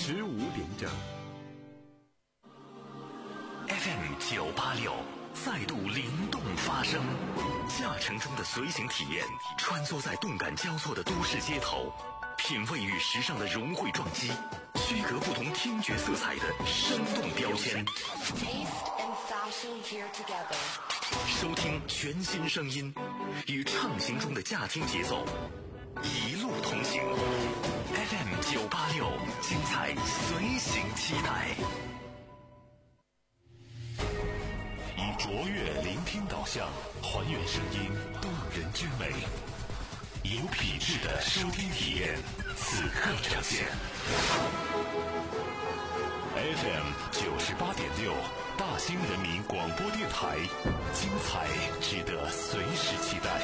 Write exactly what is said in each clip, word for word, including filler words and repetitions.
十五点整。 F M 九八六再度灵动发声，驾乘中的随行体验，穿梭在动感交错的都市街头，品味与时尚的融汇撞击，区隔不同听觉色彩的生动标签。收听全新声音，与畅行中的驾听节奏，一路同行。F M 九八六，精彩随行期待。以卓越聆听导向，还原声音动人之美，有品质的收听体验，此刻呈现。F M 九十八点六，大兴人民广播电台，精彩值得随时期待。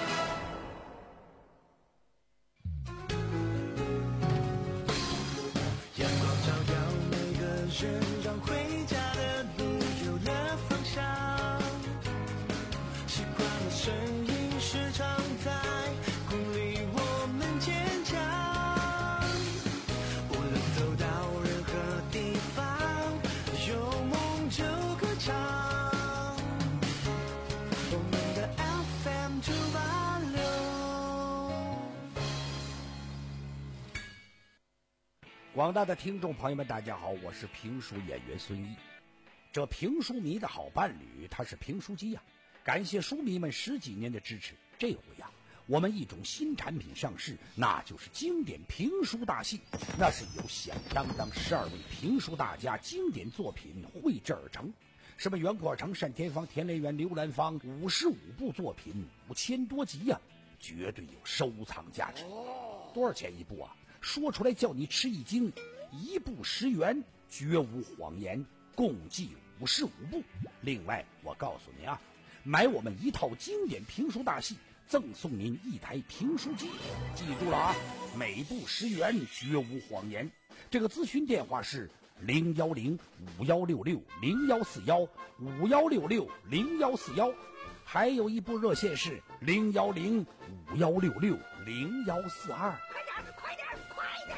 阳光照耀每个人，让回家的路有了方向。习惯的声音时常在鼓励我们坚强。无论走到任何地方，有梦就歌唱。我们的 F M 九八六。 广大的听众朋友们，大家好，我是评书演员孙一。这评书迷的好伴侣，他是评书机呀、啊。感谢书迷们十几年的支持，这回呀、啊，我们一种新产品上市，那就是经典评书大戏。那是由响当当十二位评书大家经典作品绘制而成，什么袁阔成、单田芳、田连元、刘兰芳，五十五部作品，五千多集呀、啊，绝对有收藏价值。多少钱一部啊？说出来叫你吃一惊，一部十元，绝无谎言，共计五十五部。另外，我告诉您啊，买我们一套经典评书大戏，赠送您一台评书机。记住了啊，每部十元，绝无谎言。这个咨询电话是零幺零五幺六六零幺四幺五幺六六零幺四幺，还有一部热线是零幺零五幺六六零幺四二。 快点，快点，快点！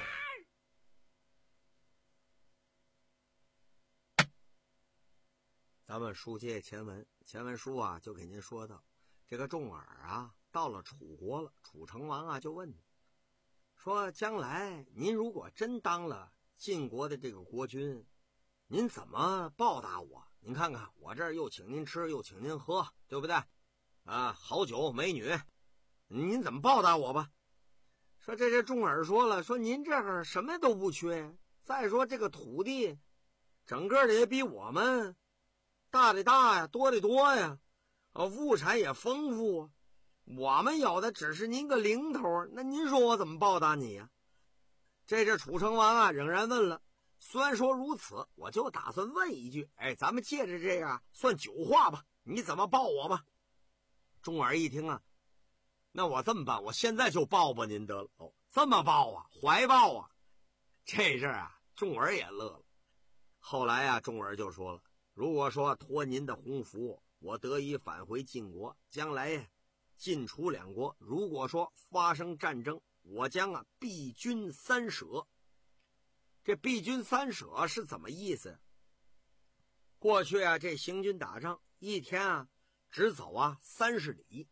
咱们书接前文，前文书啊就给您说到，这个重耳啊到了楚国了，楚成王啊就问你，说将来您如果真当了晋国的这个国君，您怎么报答我？您看看我这儿又请您吃，又请您喝，对不对？啊，好酒美女，您怎么报答我吧？说这这重耳说了，说您这儿什么都不缺，再说这个土地整个的也比我们大的大呀，多的多呀，啊，物产也丰富，我们有的只是您个零头，那您说我怎么报答你呀？这这楚成王啊仍然问了，虽然说如此，我就打算问一句，哎，咱们借着这个算酒话吧，你怎么报我吧？重耳一听啊，那我这么办，我现在就报吧您得了。哦，这么报啊，怀抱啊。这阵儿啊，重耳也乐了。后来啊，重耳就说了，如果说托您的鸿福，我得以返回晋国，将来呀，晋楚两国如果说发生战争，我将啊避军三舍。这避军三舍是怎么意思？过去啊，这行军打仗一天啊只走啊三十里。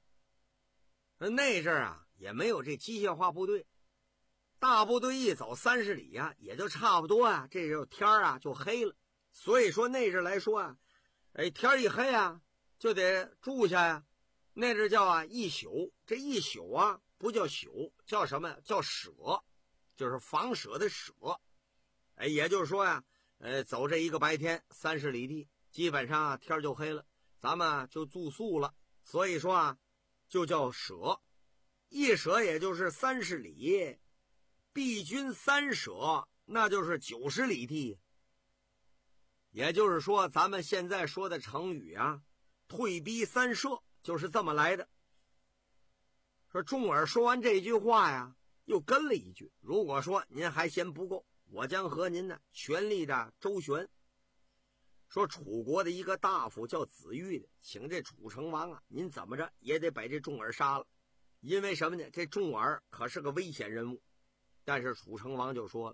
那阵儿啊也没有这机械化部队，大部队一走三十里啊，也就差不多啊，这时候天啊就黑了。所以说那阵来说啊，哎，天一黑啊，就得住下呀。那阵叫啊一宿，这一宿啊不叫宿，叫什么？叫舍，就是房舍的舍。哎，也就是说呀、啊，呃，走这一个白天三十里地，基本上啊天就黑了，咱们、啊、就住宿了。所以说啊，就叫舍。一舍也就是三十里，避军三舍，那就是九十里地。也就是说，咱们现在说的成语啊，退避三舍，就是这么来的。说重耳说完这句话呀，又跟了一句，如果说您还嫌不够，我将和您呢全力的周旋。说楚国的一个大夫叫子玉的，请这楚成王啊，您怎么着也得把这重耳杀了。因为什么呢？这重耳可是个危险人物。但是楚成王就说了，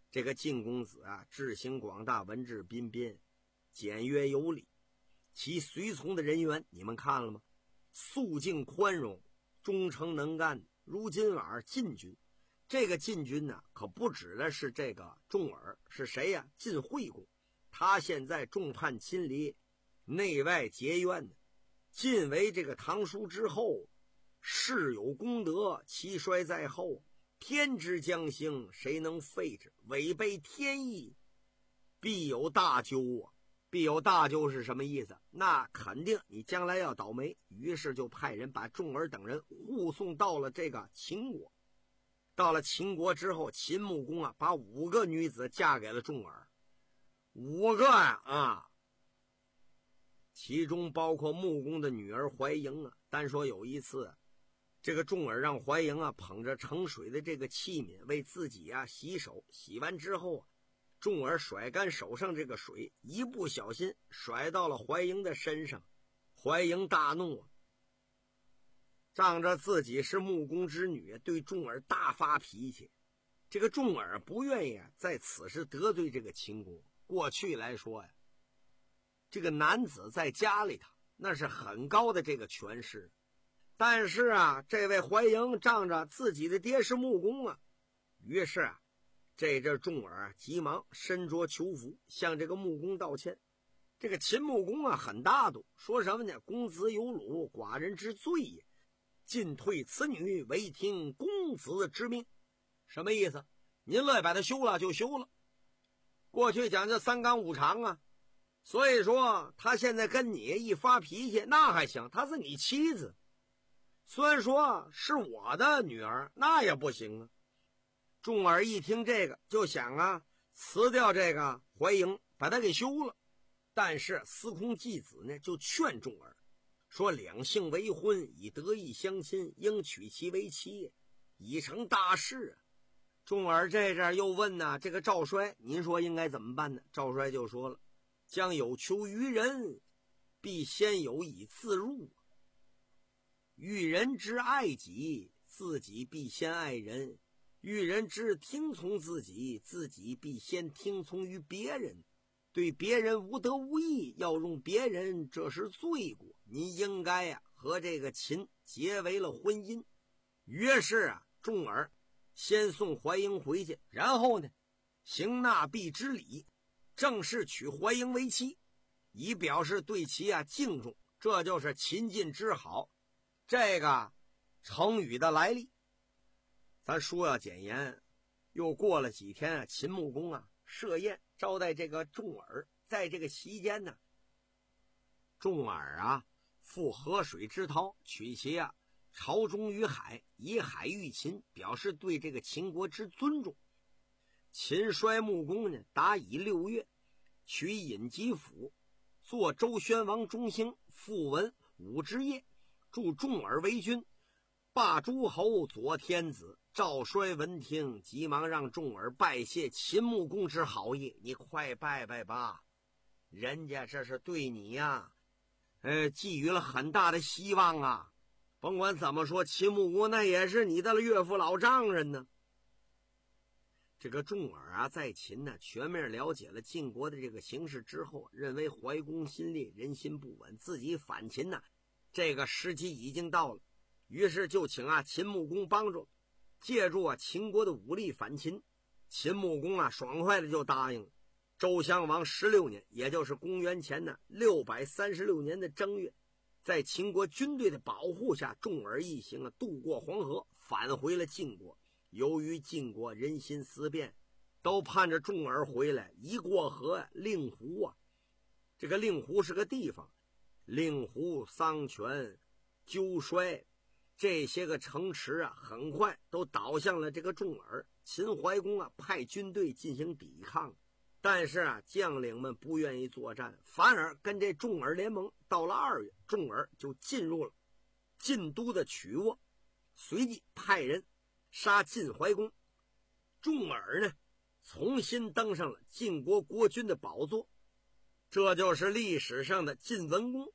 这个晋公子啊，志行广大，文质彬彬，简约有礼。其随从的人员你们看了吗？肃静宽容，忠诚能干，如今晚晋军。这个晋军呢，可不指的是这个重耳，是谁呀？晋惠公。他现在众叛亲离，内外结怨呢。晋为这个唐叔之后，世有功德，其衰在后。天之将兴，谁能废之？违背天意，必有大咎啊！必有大咎是什么意思？那肯定你将来要倒霉。于是就派人把重耳等人护送到了这个秦国。到了秦国之后，秦穆公啊，把五个女子嫁给了重耳，五个呀啊，其中包括穆公的女儿怀莹啊。单说有一次，这个重耳让怀莹啊捧着盛水的这个器皿为自己啊洗手，洗完之后啊，重耳甩干手上这个水，一不小心甩到了怀莹的身上。怀莹大怒啊，仗着自己是穆公之女，对重耳大发脾气。这个重耳不愿意啊在此时得罪这个秦公。过去来说呀，这个男子在家里头那是很高的这个权势，但是啊，这位怀莹仗着自己的爹是穆公啊，于是啊，这阵重耳急忙身着囚服，向这个穆公道歉。这个秦穆公啊很大度，说什么呢？公子有辱，寡人之罪也。进退此女，唯听公子之命。什么意思？您乐意把他休了就休了。过去讲究三纲五常啊，所以说他现在跟你一发脾气那还行，他是你妻子，虽然说是我的女儿，那也不行啊。重耳一听这个就想啊辞掉这个怀莹，把他给休了。但是司空季子呢就劝重耳说，两性为婚，以德义相亲，应娶其为妻，以成大事啊。重耳这阵又问呢、啊、这个赵衰，您说应该怎么办呢？赵衰就说了，将有求于人，必先有以自入。欲人之爱己，自己必先爱人；欲人之听从自己，自己必先听从于别人。对别人无德无义，要用别人，这是罪过。您应该呀、啊、和这个秦结为了婚姻。于是啊，重耳先送怀莹回去，然后呢，行纳币之礼，正式娶怀莹为妻，以表示对其啊敬重。这就是秦晋之好这个成语的来历。咱书要简言，又过了几天啊，秦穆公啊设宴招待这个重耳。在这个期间呢，重耳啊赴河水之涛，取其啊朝中于海，以海御秦，表示对这个秦国之尊重。秦衰穆公呢，达以六月，取尹吉府，做周宣王中兴，复文武之业，助重耳为君，罢诸侯，左天子。赵衰闻听，急忙让重耳拜谢秦穆公之好意。你快拜拜吧，人家这是对你呀、呃，寄予了很大的希望啊。甭管怎么说，秦穆公那也是你的岳父老丈人呢。这个重耳啊，在秦呢全面了解了晋国的这个形势之后，认为怀公心烈，人心不稳，自己反秦呢，这个时机已经到了。于是就请啊秦穆公帮助，借助啊秦国的武力反秦。秦穆公啊爽快的就答应了。周襄王十六年，也就是公元前呢六百三十六年的正月，在秦国军队的保护下，重耳一行啊渡过黄河，返回了晋国。由于晋国人心思变，都盼着重耳回来。一过河啊，令狐啊，这个令狐是个地方，令狐、桑泉、鸠衰这些个城池啊，很快都倒向了这个重耳。秦怀公啊派军队进行抵抗，但是啊将领们不愿意作战，反而跟这重耳联盟。到了二月，重耳就进入了晋都的曲沃，随即派人杀晋怀公。重耳呢重新登上了晋国国君的宝座，这就是历史上的晋文公。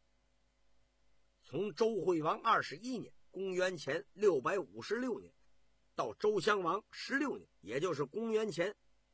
从周惠王二十一年，公元前六百五十六年，到周襄王十六年，也就是公元前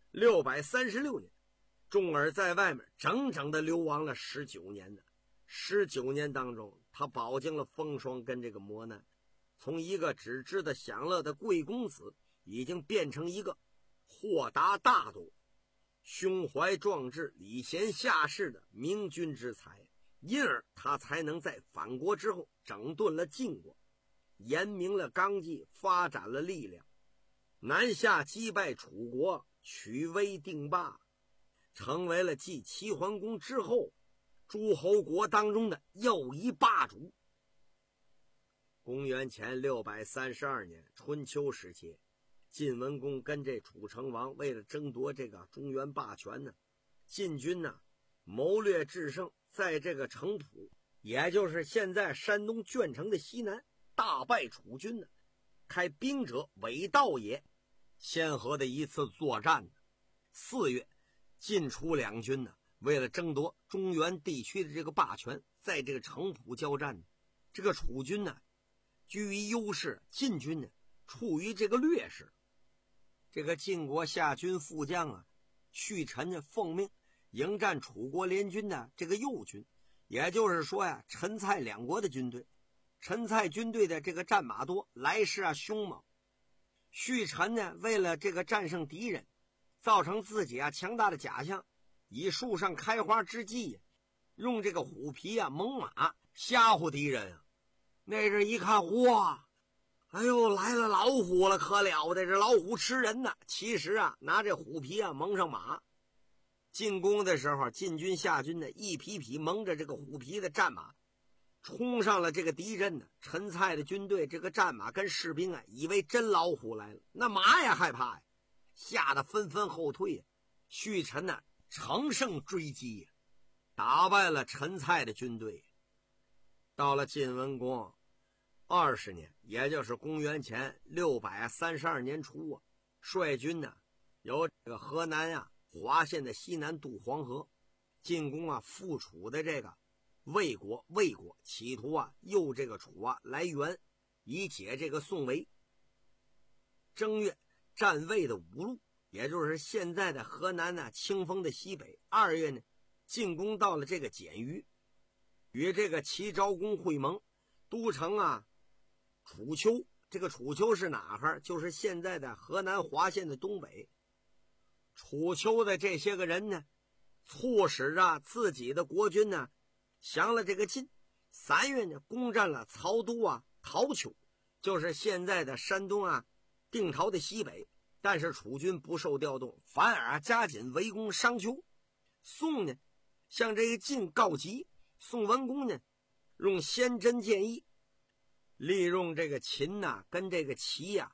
六百三十六年，重耳在外面整整的流亡了十九年呢。十九年当中，他饱经了风霜跟这个磨难，从一个只知道享乐的贵公子，已经变成一个豁达大度、胸怀壮志、礼贤下士的明君之才，因而他才能在反国之后整顿了晋国，严明了纲纪，发展了力量，南下击败楚国，取威定霸，成为了继齐桓公之后诸侯国当中的又一霸主。公元前六百三十二年春秋时期，晋文公跟这楚成王为了争夺这个中原霸权呢，晋军呢谋略制胜，在这个城濮，也就是现在山东鄄城的西南，大败楚军呢，开兵者伪道也。先河的一次作战呢，四月，晋楚两军呢为了争夺中原地区的这个霸权，在这个城濮交战呢，这个楚军呢居于优势，晋军呢处于这个劣势。这个晋国下军副将啊胥臣呢奉命迎战楚国联军的这个右军，也就是说呀，陈蔡两国的军队。陈蔡军队的这个战马多，来势啊凶猛。胥臣呢为了这个战胜敌人，造成自己啊强大的假象，以树上开花之计，用这个虎皮啊猛马吓唬敌人啊。那人一看，哇，哎呦，来了老虎了，可了得，这老虎吃人呢。其实啊拿这虎皮啊蒙上马，进攻的时候，晋军下军呢一匹匹蒙着这个虎皮的战马冲上了这个敌人呢。陈蔡的军队这个战马跟士兵啊以为真老虎来了，那马也害怕呀，吓得纷纷后退呀。胥臣呢乘胜追击呀，打败了陈蔡的军队。到了晋文公二十年，也就是公元前六百三十二年初啊，率军呢由这个河南啊滑县的西南渡黄河，进攻啊复楚的这个魏国。魏国企图啊诱这个楚啊来援，以解这个宋围。正月，占魏的五路，也就是现在的河南呢清风的西北。二月呢，进攻到了这个简于，与这个齐昭公会盟，都城啊楚丘。这个楚丘是哪哈？就是现在的河南滑县的东北。楚丘的这些个人呢，促使啊自己的国军呢降了这个晋。三月呢，攻占了曹都啊陶丘，就是现在的山东啊定陶的西北。但是楚军不受调动，反而啊加紧围攻商丘。宋呢向这个晋告急，宋文公呢用先真建议，利用这个秦呐、啊、跟这个齐呀、啊、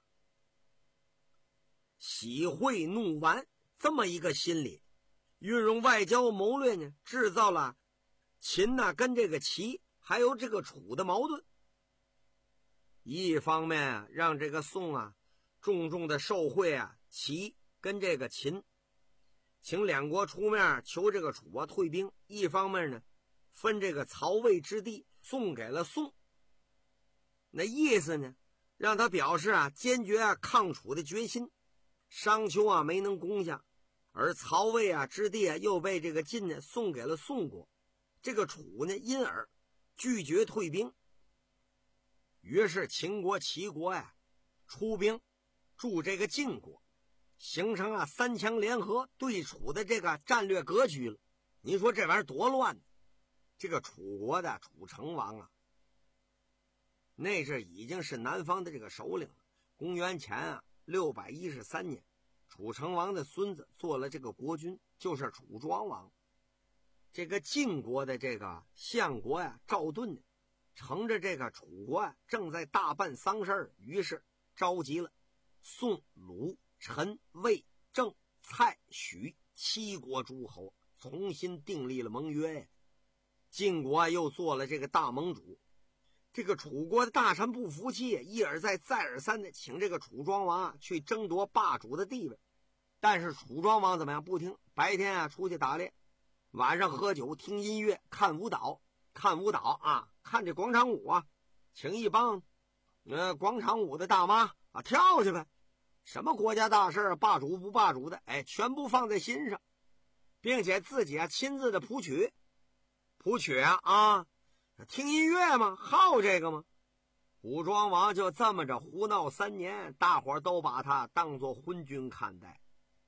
喜会怒完这么一个心理，运用外交谋略呢，制造了秦呐、啊、跟这个齐还有这个楚的矛盾。一方面让这个宋啊重重的受贿啊齐跟这个秦，请两国出面求这个楚啊退兵；一方面呢分这个曹魏之地送给了宋。那意思呢让他表示啊坚决啊抗楚的决心。商丘啊没能攻下，而曹魏啊之地啊又被这个晋呢送给了宋国，这个楚呢因而拒绝退兵。于是秦国齐国呀、啊、出兵助这个晋国，形成啊三强联合对楚的这个战略格局了。你说这玩意儿多乱！这个楚国的楚成王啊，那是已经是南方的这个首领了。公元前啊六百一十三年，楚成王的孙子做了这个国君，就是楚庄王。这个晋国的这个相国呀、啊、赵盾呢，乘着这个楚国啊正在大办丧事，于是召集了宋、鲁、陈、魏、郑、蔡、许七国诸侯，重新订立了盟约呀。晋国啊又做了这个大盟主。这个楚国的大臣不服气，一而再再而三的请这个楚庄王啊去争夺霸主的地位。但是楚庄王怎么样？不听。白天啊出去打猎，晚上喝酒听音乐看舞蹈，看舞蹈啊看这广场舞啊，请一帮呃广场舞的大妈啊跳去呗。 什么国家大事霸主不霸主的，哎，全部放在心上，并且自己啊亲自的谱曲，谱曲啊啊，听音乐吗？好这个吗？武庄王就这么着胡闹三年，大伙儿都把他当作昏君看待。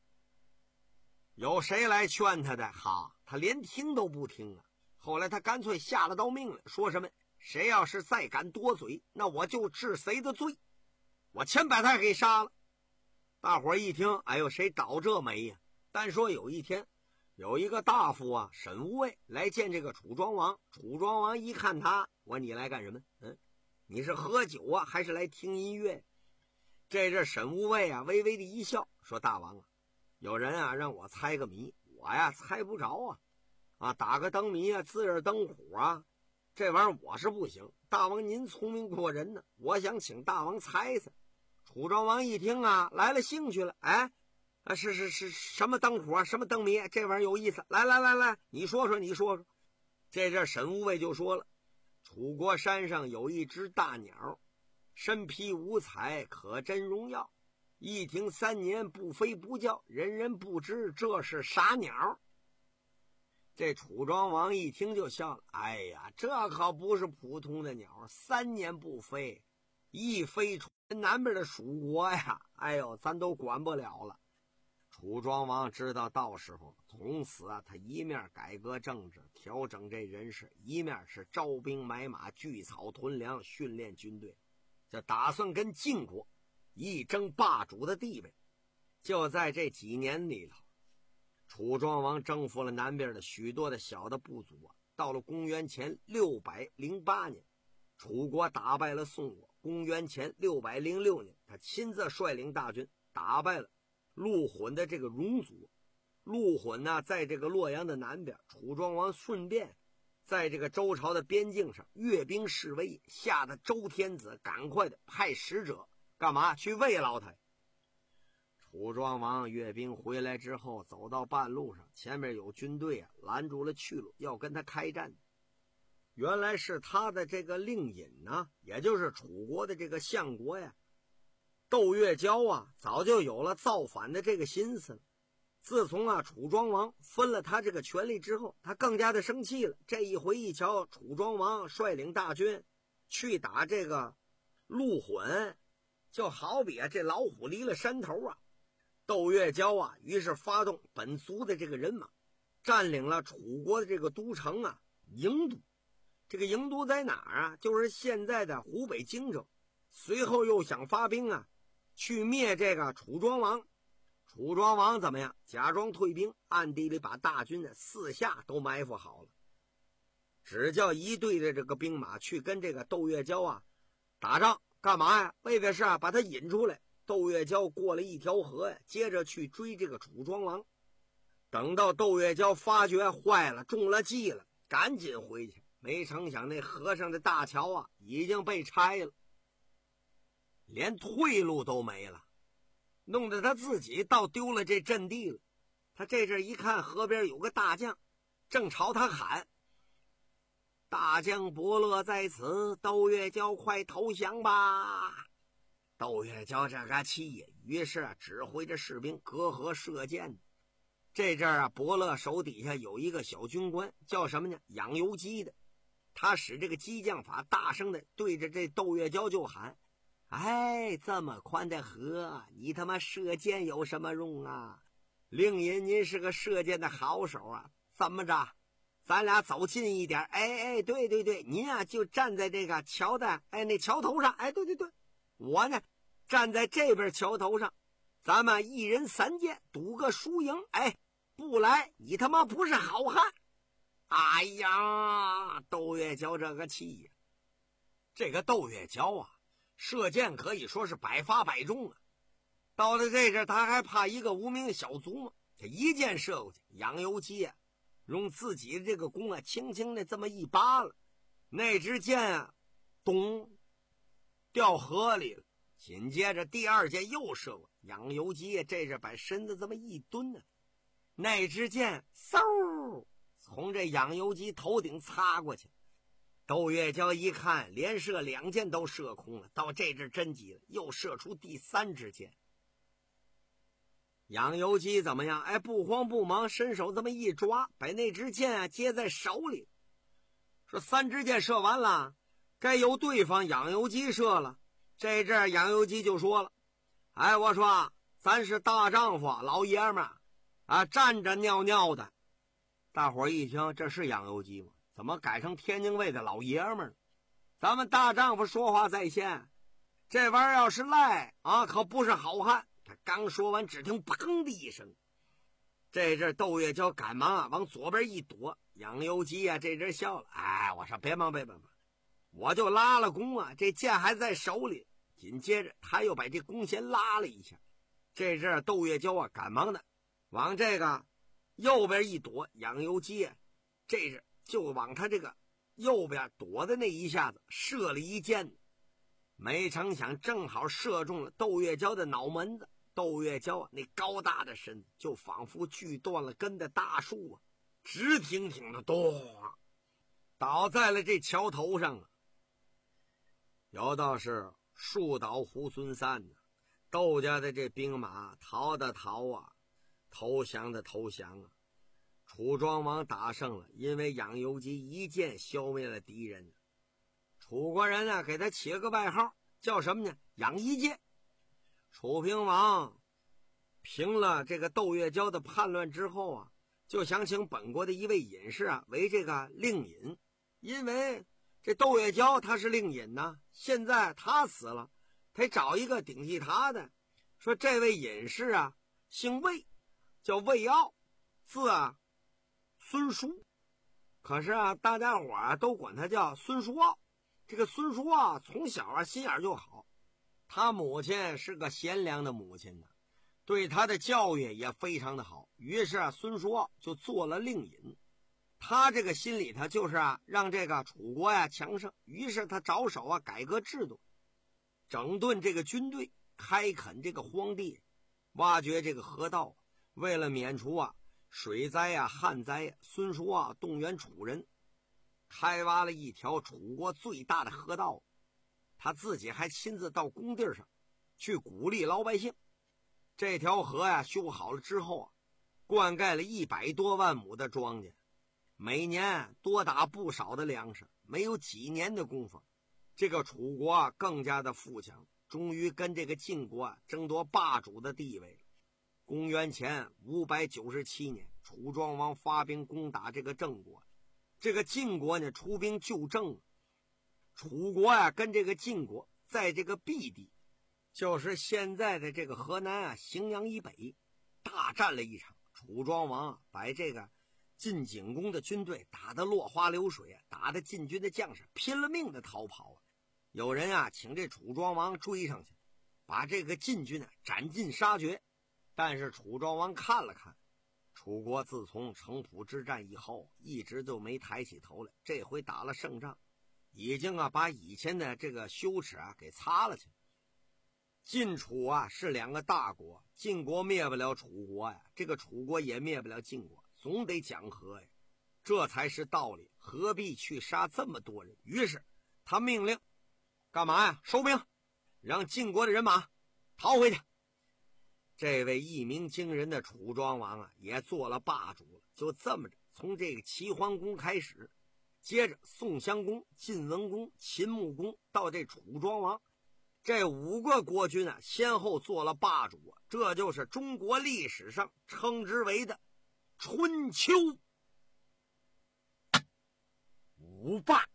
有谁来劝他的？哈，他连听都不听啊！后来他干脆下了道命了，说什么谁要是再敢多嘴，那我就治谁的罪，我先把他给杀了。大伙儿一听，哎呦，谁倒这霉呀？单说有一天，有一个大夫啊，沈无畏来见这个楚庄王。楚庄王一看他，我你来干什么？嗯，你是喝酒啊，还是来听音乐？这阵沈无畏啊，微微的一笑，说：“大王啊，有人啊让我猜个谜，我呀猜不着啊，啊，打个灯谜啊，自个灯虎啊，这玩意儿我是不行。大王您聪明过人呢，我想请大王猜猜。”楚庄王一听啊，来了兴趣了，哎，啊，是是是什么灯虎啊，什么灯谜，这玩意儿有意思，来来来来，你说说，你说说。这阵沈无畏就说了，楚国山上有一只大鸟，身披五彩，可真荣耀，一停三年不飞不叫，人人不知这是啥鸟。这楚庄王一听就笑了，哎呀，这可不是普通的鸟，三年不飞，一飞出南边的蜀国呀，哎呦，咱都管不了了。楚庄王知道到时候，从此啊，他一面改革政治，调整这人事，一面是招兵买马，聚草屯粮，训练军队，就打算跟晋国一争霸主的地位。就在这几年里头，楚庄王征服了南边的许多的小的部族啊。到了公元前六百零八年，楚国打败了宋国。公元前六百零六年，他亲自率领大军打败了陆混的这个戎族。陆混呢，在这个洛阳的南边，楚庄王顺便在这个周朝的边境上阅兵示威，吓得周天子赶快的派使者干嘛去慰劳他。楚庄王阅兵回来之后，走到半路上，前面有军队啊拦住了去路，要跟他开战。原来是他的这个令尹呢，也就是楚国的这个相国呀，窦月娇啊，早就有了造反的这个心思了。自从啊楚庄王分了他这个权力之后，他更加的生气了。这一回一瞧，楚庄王率领大军去打这个陆混，就好比啊这老虎离了山头啊。窦月娇啊，于是发动本族的这个人马，占领了楚国的这个都城啊郢都。这个郢都在哪儿啊？就是现在的湖北荆州。随后又想发兵啊，去灭这个楚庄王。楚庄王怎么样？假装退兵，暗地里把大军的四下都埋伏好了，只叫一队的这个兵马去跟这个窦月娇啊打仗，干嘛呀？为的是啊把他引出来。窦月娇过了一条河呀，接着去追这个楚庄王。等到窦月娇发觉坏了，中了计了，赶紧回去。没成想那河上的大桥啊已经被拆了，连退路都没了，弄得他自己倒丢了这阵地了。他这阵一看河边有个大将，正朝他喊：“大将伯乐在此，窦月娇快投降吧！”窦月娇这个气呀，于是啊指挥着士兵隔河射箭。这阵啊伯乐手底下有一个小军官，叫什么呢？养由基的。他使这个激将法，大声的对着这窦月娇就喊：“哎，这么宽的河，你他妈射箭有什么用啊？令尹您是个射箭的好手啊，怎么着？咱俩走近一点。哎哎，对对对，您啊就站在这个桥的哎那桥头上。哎，对对对，我呢站在这边桥头上，咱们一人三箭，赌个输赢。哎，不来，你他妈不是好汉。”哎呀，窦月娇这个气呀！这个窦月娇啊，射箭可以说是百发百中啊。到了这阵，他还怕一个无名的小卒吗？这一箭射过去，养由基啊，用自己的这个弓啊，轻轻的这么一扒了，那支箭啊，咚，掉河里了。紧接着第二箭又射过，养由基啊，这是把身子这么一蹲呢、啊，那支箭嗖。从这养由基头顶擦过去，窦月娇一看，连射两箭都射空了。到这阵真急了，又射出第三支箭。 养由基怎么样？哎，不慌不忙，伸手这么一抓，把那支箭啊接在手里。说三支箭射完了，该由对方养由基射了。这阵养由基就说了：“哎，我说咱是大丈夫，老爷们儿啊，站着尿尿的。”大伙儿一听，这是养由基吗？怎么改成天津卫的老爷们儿？咱们大丈夫说话在先，这玩意儿要是赖啊，可不是好汉。他刚说完，只听砰的一声，这阵窦月娇赶忙啊往左边一躲，养由基啊这阵笑了：“哎，我说别忙别忙，我就拉了弓啊，这箭还在手里。”紧接着他又把这弓弦拉了一下，这阵窦月娇啊赶忙的往这个右边一躲，养由基啊这阵就往他这个右边躲的那一下子射了一箭，没成想正好射中了窦月娇的脑门子。窦月娇啊那高大的身子就仿佛锯断了根的大树啊，直挺挺的咚倒在了这桥头上啊。有道是树倒猢狲散呢，窦家的这兵马逃的逃啊，投降的投降啊。楚庄王打胜了，因为养由基一箭消灭了敌人。楚国人呢给他起了个外号，叫什么呢？养一箭。楚平王平了这个窦月娇的叛乱之后啊，就想请本国的一位隐士啊为这个令尹，因为这窦月娇他是令尹呢，现在他死了，得找一个顶替他的。说这位隐士啊姓魏，叫魏傲，字啊孙叔，可是啊大家伙啊都管他叫孙叔傲。这个孙叔傲从小啊心眼就好，他母亲是个贤良的母亲呢，对他的教育也非常的好。于是啊孙叔傲就做了令尹。他这个心里头就是啊让这个楚国呀强盛，于是他着手啊改革制度，整顿这个军队，开垦这个荒地，挖掘这个河道。为了免除啊水灾啊旱灾啊，孙叔啊动员楚人开挖了一条楚国最大的河道，他自己还亲自到工地上去鼓励老百姓。这条河呀修好了之后啊，灌溉了一百多万亩的庄稼，每年多打不少的粮食。没有几年的功夫，这个楚国啊更加的富强，终于跟这个晋国啊争夺霸主的地位了。公元前五百九十七年，楚庄王发兵攻打这个郑国，这个晋国呢出兵救郑。楚国啊跟这个晋国在这个避地，就是现在的这个河南啊荥阳以北，大战了一场。楚庄王啊把这个晋景公的军队打得落花流水啊，打得晋军的将士拼了命的逃跑啊。有人啊请这楚庄王追上去，把这个晋军啊斩尽杀绝。但是楚庄王看了看，楚国自从城濮之战以后一直就没抬起头来，这回打了胜仗，已经啊把以前的这个羞耻啊给擦了去。晋楚啊是两个大国，晋国灭不了楚国呀，这个楚国也灭不了晋国，总得讲和呀，这才是道理，何必去杀这么多人？于是他命令干嘛呀？收兵，让晋国的人马逃回去。这位一鸣惊人的楚庄王啊也做了霸主了。就这么着，从这个齐桓公开始，接着宋襄公、晋文公、秦穆公到这楚庄王，这五个国君啊先后做了霸主啊，这就是中国历史上称之为的春秋五霸。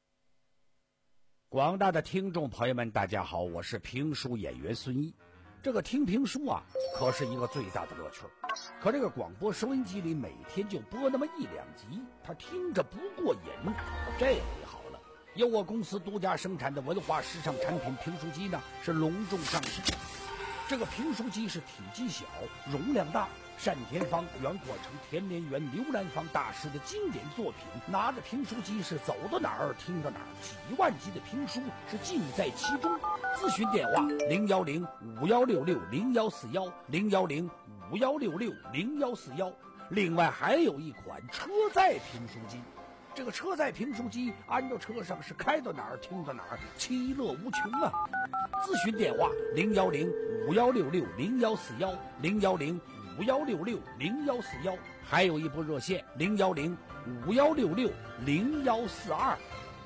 广大的听众朋友们大家好，我是评书演员孙一。这个听评书啊可是一个最大的乐趣，可这个广播收音机里每天就播那么一两集，他听着不过瘾。这回好了，由我公司独家生产的文化时尚产品评书机呢是隆重上市。这个评书机是体积小，容量大，单田芳、袁阔成、田连元、刘兰芳大师的经典作品，拿着评书机是走到哪儿听到哪儿，几万集的评书是尽在其中。咨询电话零幺零五幺六六零幺四幺零幺零五幺六六零幺四幺。另外还有一款车载评书机， 这个车载评书机安到车上是开到哪儿听到哪儿，其乐无穷啊！咨询电话零幺零五幺六六零幺四幺零幺零五幺六六零幺四幺，还有一部热线零幺零五幺六六零幺四二。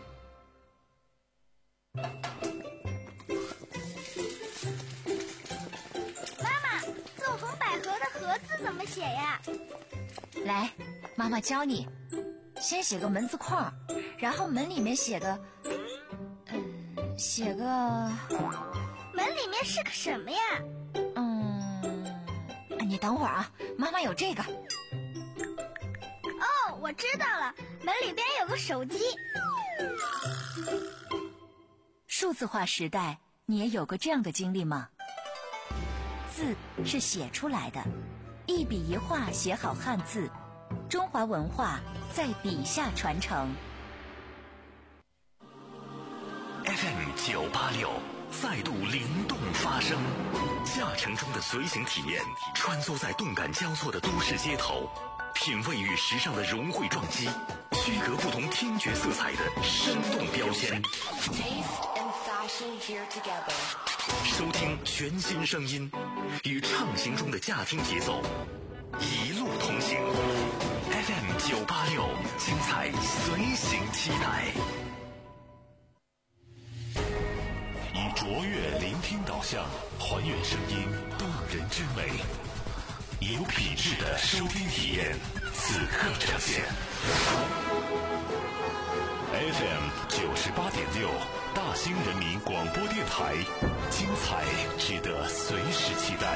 妈妈，奏红百合的合字怎么写呀？ 来，妈妈教你。先写个门字框，然后门里面写个，嗯，写个， 门里面是个什么呀？ 嗯，你等会儿啊，妈妈有这个。 哦，我知道了，门里边有个手机。 数字化时代，你也有过这样的经历吗？字是写出来的，一笔一画写好汉字，中华文化在笔下传承。 F M 九八六再度灵动发声，驾乘中的随行体验，穿梭在动感交错的都市街头，品味与时尚的融汇撞击，区隔不同听觉色彩的生动标签。收听全新声音，与畅行中的驾听节奏，一路同行。F M 九八六，精彩随行期待。以卓越聆听导向，还原声音动人之美，有品质的收听体验，此刻呈现。F M 九十八点六，大兴人民广播电台，精彩值得随时期待。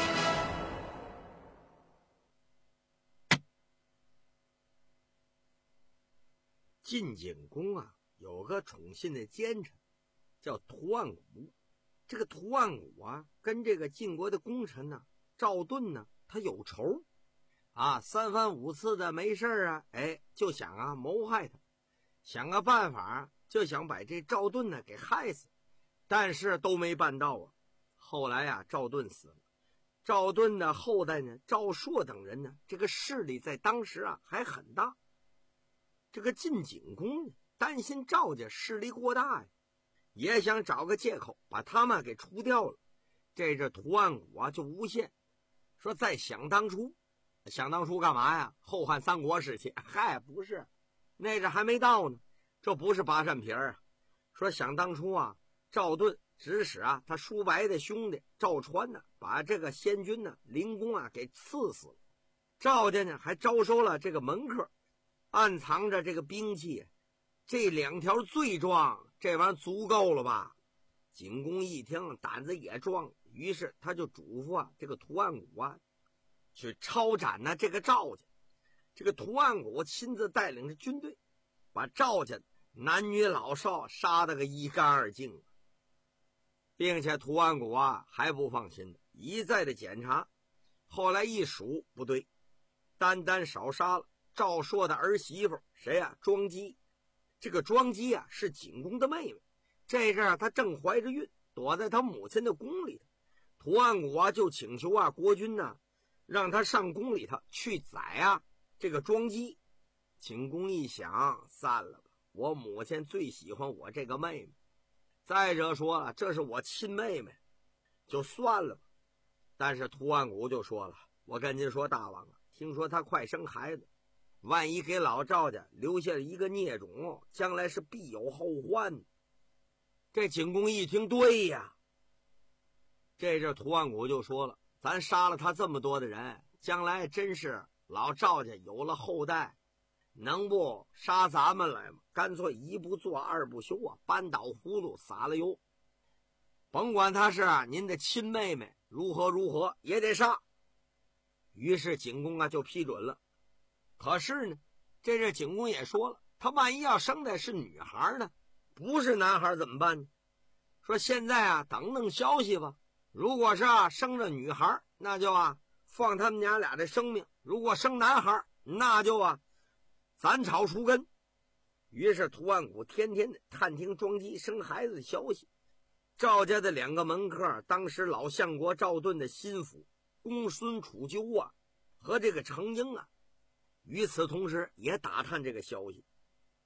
晋景公啊，有个宠信的奸臣，叫屠岸贾。这个屠岸贾啊，跟这个晋国的功臣呢、啊，赵盾呢，他有仇啊，三番五次的没事啊，哎，就想啊谋害他，想个办法就想把这赵盾呢给害死，但是都没办到啊。后来啊，赵盾死了，赵盾的后代呢，赵朔等人呢，这个势力在当时啊还很大。这个晋景公呢，担心赵家势力过大呀，也想找个借口把他们给除掉了。这这屠岸贾就诬陷说，在想当初，想当初干嘛呀？后汉三国时期，嗨，不是，那阵还没到呢。这不是拔扇皮儿啊。说想当初啊，赵盾指使啊他叔伯的兄弟赵川呢，把这个先君呢灵公啊给刺死了。赵家呢还招收了这个门客，暗藏着这个兵器，这两条罪状，这玩意儿足够了吧？景公一听，胆子也壮，于是他就嘱咐啊，这个屠岸贾啊，去抄斩呢这个赵家。这个屠岸贾亲自带领着军队，把赵家男女老少杀得个一干二净，并且屠岸贾啊还不放心，一再的检查，后来一数不对，单单少杀了赵朔的儿媳妇谁啊？庄姬。这个庄姬啊是景公的妹妹，这阵儿她正怀着孕，躲在她母亲的宫里头。屠岸贾就请求啊国君呢，让他上宫里头去宰啊这个庄姬。景公一想，散了吧，我母亲最喜欢我这个妹妹，再者说了，这是我亲妹妹，就算了吧。但是屠岸贾就说了，我跟您说大王啊，听说她快生孩子，万一给老赵家留下了一个孽种，将来是必有后患。这景公一听，对呀，这阵屠岸贾就说了，咱杀了他这么多的人，将来真是老赵家有了后代，能不杀咱们来吗？干脆一不做二不休啊，扳倒葫芦撒了油，甭管他是啊您的亲妹妹，如何如何也得杀。于是景公啊就批准了。可是呢，这这景公也说了，他万一要生的是女孩呢，不是男孩怎么办呢？说现在啊等等消息吧，如果是啊生着女孩，那就啊放他们娘俩的生命，如果生男孩，那就啊斩草除根。于是屠岸贾天天的探听庄姬生孩子的消息。赵家的两个门客，当时老相国赵盾的心腹公孙楚纠啊和这个程婴啊，与此同时也打探这个消息。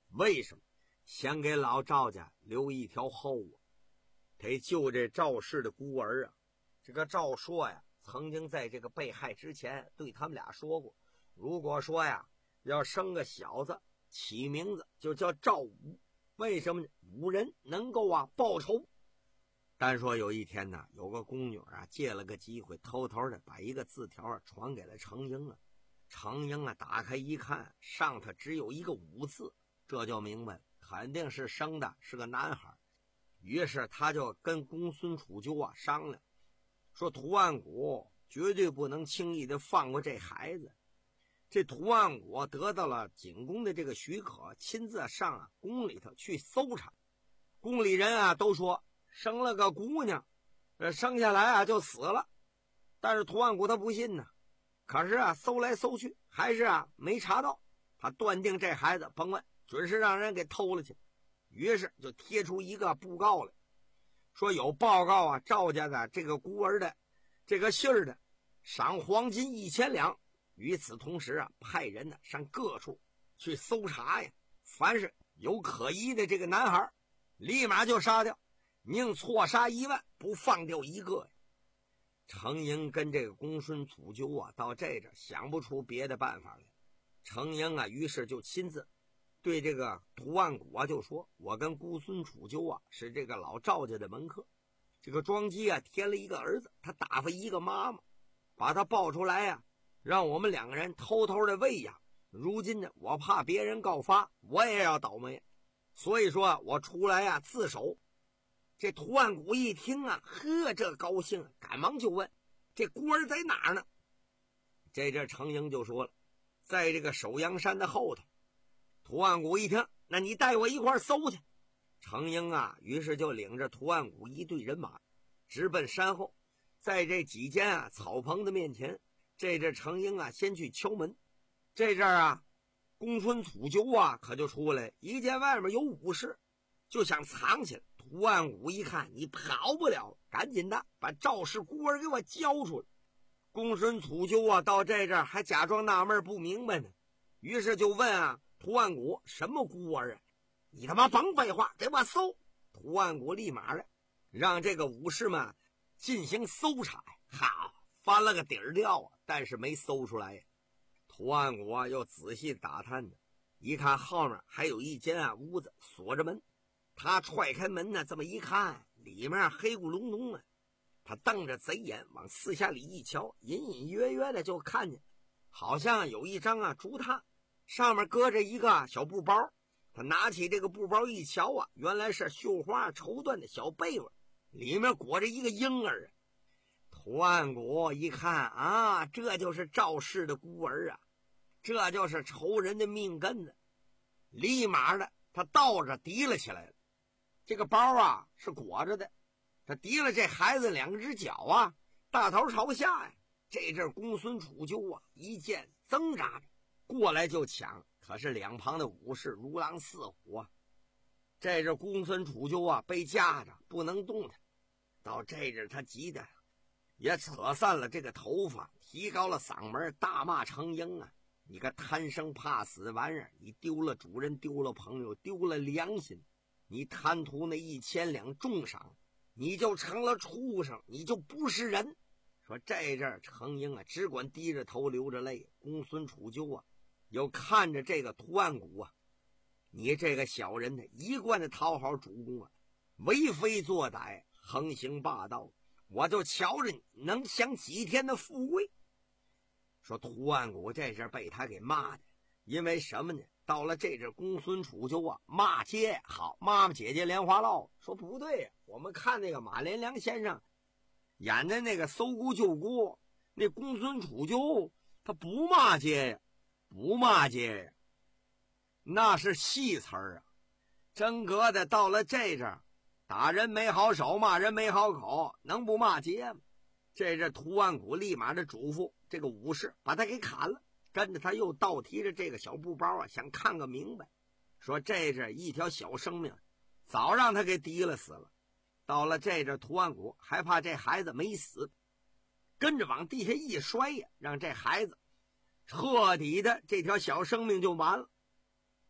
为什么？想给老赵家留一条后啊，得救这赵氏的孤儿啊。这个赵硕呀，曾经在这个被害之前对他们俩说过，如果说呀要生个小子，起名字就叫赵武。为什么呢？武人能够啊报仇。但说有一天呢，有个宫女啊借了个机会，偷偷的把一个字条啊传给了程婴啊。程婴啊打开一看，上头只有一个武字，这就明白了，肯定是生的是个男孩。于是他就跟公孙楚纠啊商量，说屠岸贾绝对不能轻易的放过这孩子。这屠岸贾得到了景公的这个许可，亲自上啊宫里头去搜查。宫里人啊都说生了个姑娘，呃生下来啊就死了。但是屠岸贾他不信呢，可是啊搜来搜去还是啊没查到。他断定这孩子甭问，准是让人给偷了去。于是就贴出一个布告来，说有报告啊赵家的这个孤儿的这个信儿的，赏黄金一千两。与此同时啊，派人呢上各处去搜查呀，凡是有可疑的这个男孩，立马就杀掉，宁错杀一万，不放掉一个呀。程婴跟这个公孙楚纠啊，到这这想不出别的办法来。程婴啊，于是就亲自对这个屠岸贾就说：“我跟公孙楚纠啊，是这个老赵家的门客。这个庄姬啊，添了一个儿子，他打发一个妈妈，把他抱出来呀、啊。”让我们两个人偷偷的喂养，如今呢，我怕别人告发，我也要倒霉，所以说我出来呀、啊、自首。这屠岸贾一听啊，呵，这高兴，赶忙就问：“这孤儿在哪儿呢？”这这程婴就说了，在这个首阳山的后头。屠岸贾一听，那你带我一块搜去。程婴啊，于是就领着屠岸贾一队人马，直奔山后，在这几间啊草棚的面前。这阵程婴啊，先去敲门。这阵啊，公孙楚纠啊，可就出来，一见外面有武士，就想藏起来。屠岸贾一看，你跑不了，赶紧的把赵氏孤儿给我交出来。公孙楚纠啊，到这阵还假装纳闷不明白呢，于是就问啊，屠岸贾什么孤儿啊？你他妈甭废话，给我搜！屠岸贾立马的让这个武士们进行搜查。好。翻了个底儿掉啊，但是没搜出来呀。屠岸贾又仔细打探呢，一看后面还有一间啊屋子锁着门，他踹开门呢，这么一看，里面黑咕隆咚啊。他瞪着贼眼往四下里一瞧，隐隐约约的就看见，好像有一张啊竹榻，上面搁着一个小布包。他拿起这个布包一瞧啊，原来是绣花绸缎的小被窝，里面裹着一个婴儿啊。屠岸贾一看啊，这就是赵氏的孤儿啊，这就是仇人的命根子，立马的他倒着提了起来了。这个包啊是裹着的，他提了这孩子两只脚啊，大头朝下呀。这阵公孙楚纠啊一见挣扎着过来就抢，可是两旁的武士如狼似虎啊。这阵公孙楚纠啊被架着不能动弹，到这阵他急的也扯散了这个头发，提高了嗓门，大骂程婴啊，你个贪生怕死的玩意儿，你丢了主人，丢了朋友，丢了良心，你贪图那一千两重赏，你就成了畜生，你就不是人。说这阵程婴啊只管低着头流着泪。公孙楚纠啊又看着这个屠岸贾啊，你这个小人呢，一贯的讨好主公啊，为非作歹，横行霸道，我就瞧着你能享几天的富贵。说屠岸贾这阵被他给骂的，因为什么呢？到了这阵公孙楚纠啊骂街好，妈妈姐姐莲花落。说不对呀、啊，我们看那个马连良先生演的那个搜孤救孤，那公孙楚纠他不骂街呀，不骂街呀，那是戏词儿啊。真格的到了这阵打人没好手，骂人没好口，能不骂街吗？这阵屠岸贾立马的嘱咐这个武士把他给砍了，跟着他又倒提着这个小布包啊，想看个明白。说这阵一条小生命早让他给提了死了。到了这阵屠岸贾还怕这孩子没死，跟着往地下一摔呀，让这孩子彻底的这条小生命就完了。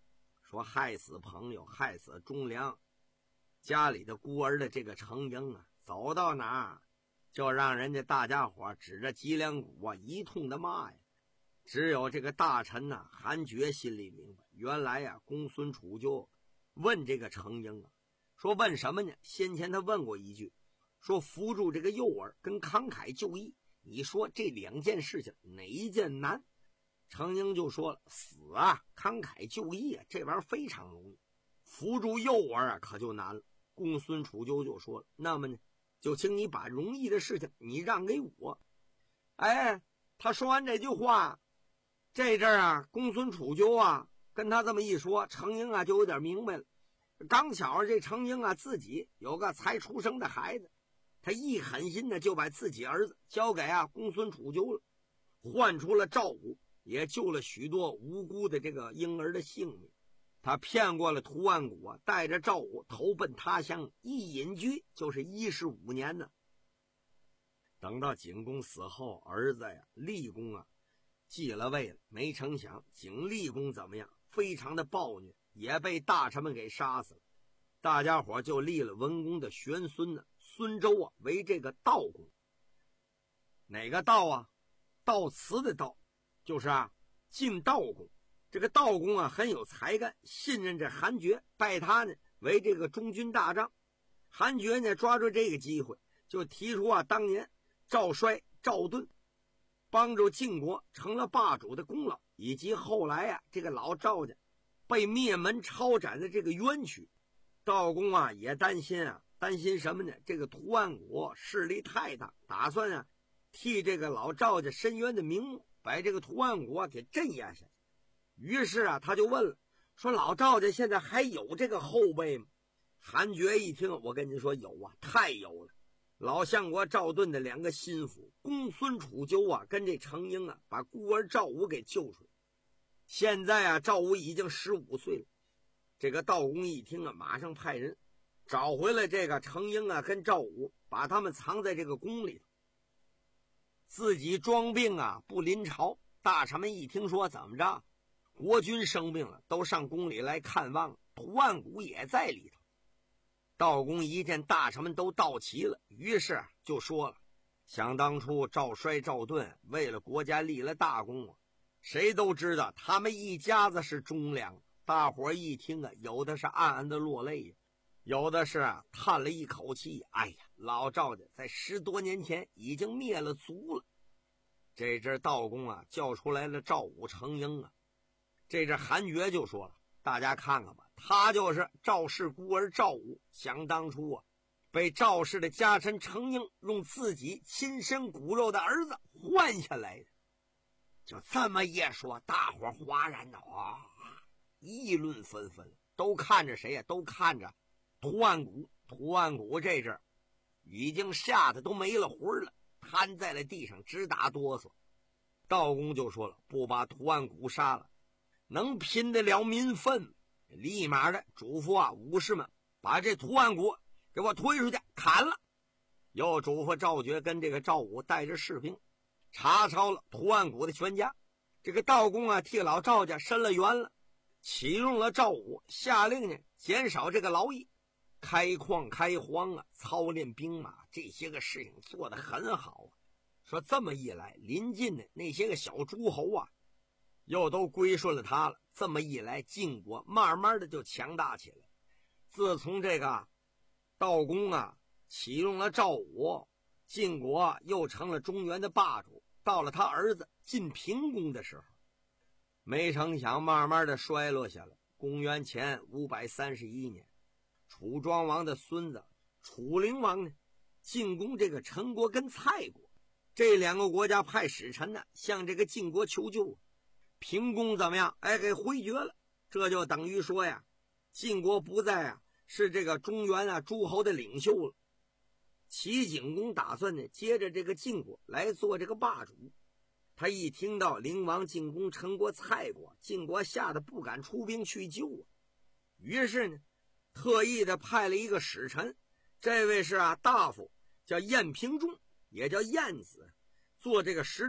说害死朋友，害死忠良，家里的孤儿的这个程婴啊，走到哪儿就让人家大家伙指着脊梁骨啊一通的骂呀。只有这个大臣呐、啊、韩厥心里明白，原来呀、啊、公孙杵就问这个程婴啊，说问什么呢？先前他问过一句，说扶助这个幼儿跟慷慨就义，你说这两件事情哪一件难？程婴就说了，死啊，慷慨就义啊，这玩意儿非常容易，扶助幼儿啊可就难了。公孙杵就就说了，那么呢，就请你把容易的事情你让给我。哎，他说完这句话，这阵儿啊，公孙杵就啊跟他这么一说，程婴啊就有点明白了。刚巧这程婴啊自己有个才出生的孩子，他一狠心的就把自己儿子交给啊公孙杵就了，换出了赵武，也救了许多无辜的这个婴儿的性命。他骗过了屠万古啊，带着赵武投奔他乡，一隐居就是一十五年呢。等到景公死后，儿子呀厉公啊继了位了，没成想景厉公怎么样？非常的暴虐，也被大臣们给杀死了。大家伙就立了文公的玄孙呢，孙周啊为这个道公。哪个道啊？悼词的悼，就是啊晋道公。这个道公啊很有才干，信任着韩厥，拜他呢为这个中军大将。韩厥呢抓住这个机会，就提出啊当年赵衰、赵盾帮助晋国成了霸主的功劳，以及后来啊这个老赵家被灭门抄斩的这个冤屈。道公啊也担心啊，担心什么呢？这个屠万古势力太大，打算啊替这个老赵家伸冤的名目，把这个屠万古啊给镇压下去。于是啊他就问了，说老赵家现在还有这个后辈吗？韩厥一听，我跟你说有啊，太有了。老相国赵盾的两个心腹公孙杵就啊跟这程婴啊把孤儿赵武给救出来。现在啊赵武已经十五岁了。这个道公一听啊，马上派人找回了这个程婴啊跟赵武，把他们藏在这个宫里头，自己装病啊不临朝。大臣们一听说怎么着国君生病了，都上宫里来看望，屠万古也在里头。道公一见大臣们都到齐了，于是就说了，想当初赵衰、赵盾为了国家立了大功啊，谁都知道他们一家子是忠良。大伙一听啊，有的是暗暗的落泪，有的是啊叹了一口气，哎呀，老赵家在十多年前已经灭了族了。这阵道公啊叫出来了赵武、程婴啊，这阵韩厥就说了，大家看看吧，他就是赵氏孤儿赵武，想当初啊被赵氏的家臣程婴用自己亲生骨肉的儿子换下来的。就这么一说，大伙哗然的啊议论纷纷，都看着谁呀、啊？都看着屠万古。屠万古这阵已经吓得都没了魂了，瘫在了地上直打哆嗦。道公就说了，不把屠万古杀了，能拼得了民愤？立马的嘱咐啊武士们把这屠万古给我推出去砍了。又嘱咐赵厥跟这个赵武带着士兵查抄了屠万古的全家。这个道公啊替老赵家伸了冤了，启用了赵武，下令呢减少这个劳役，开矿开荒啊，操练兵马，这些个事情做得很好啊。说这么一来，临近的那些个小诸侯啊又都归顺了他了。这么一来，晋国慢慢的就强大起来。自从这个道公啊启用了赵武，晋国又成了中原的霸主。到了他儿子晋平公的时候，没成想慢慢的衰落下来。公元前五百三十一年，楚庄王的孙子楚灵王呢进攻这个陈国跟蔡国，这两个国家派使臣呢向这个晋国求救。平公怎么样？哎，给回绝了。这就等于说呀，晋国不再啊是这个中原啊诸侯的领袖了。齐景公打算呢接着这个晋国来做这个霸主。他一听到灵王进攻陈国、蔡国，晋国吓得不敢出兵去救啊。于是呢特意的派了一个使臣，这位是啊大夫，叫晏平仲，也叫晏子，做这个使者，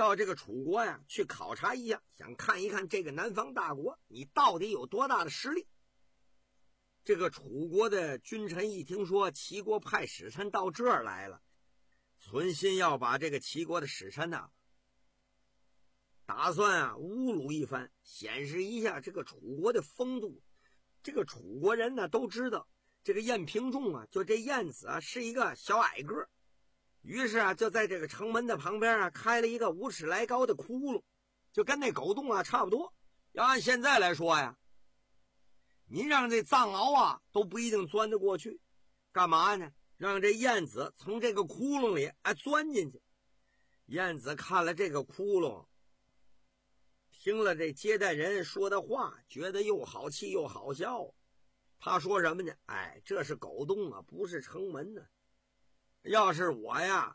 到这个楚国呀去考察一下，想看一看这个南方大国你到底有多大的实力。这个楚国的君臣一听说齐国派使臣到这儿来了，存心要把这个齐国的使臣呐、啊，打算啊侮辱一番，显示一下这个楚国的风度。这个楚国人呢都知道，这个晏平仲啊，就这晏子啊是一个小矮个，于是啊就在这个城门的旁边啊开了一个五尺来高的窟窿，就跟那狗洞啊差不多。要按现在来说呀，您让这藏獒啊都不一定钻得过去，干嘛呢？让这晏子从这个窟窿里哎钻进去。晏子看了这个窟窿，听了这接待人说的话，觉得又好气又好笑。他说什么呢？哎，这是狗洞啊，不是城门呢。要是我呀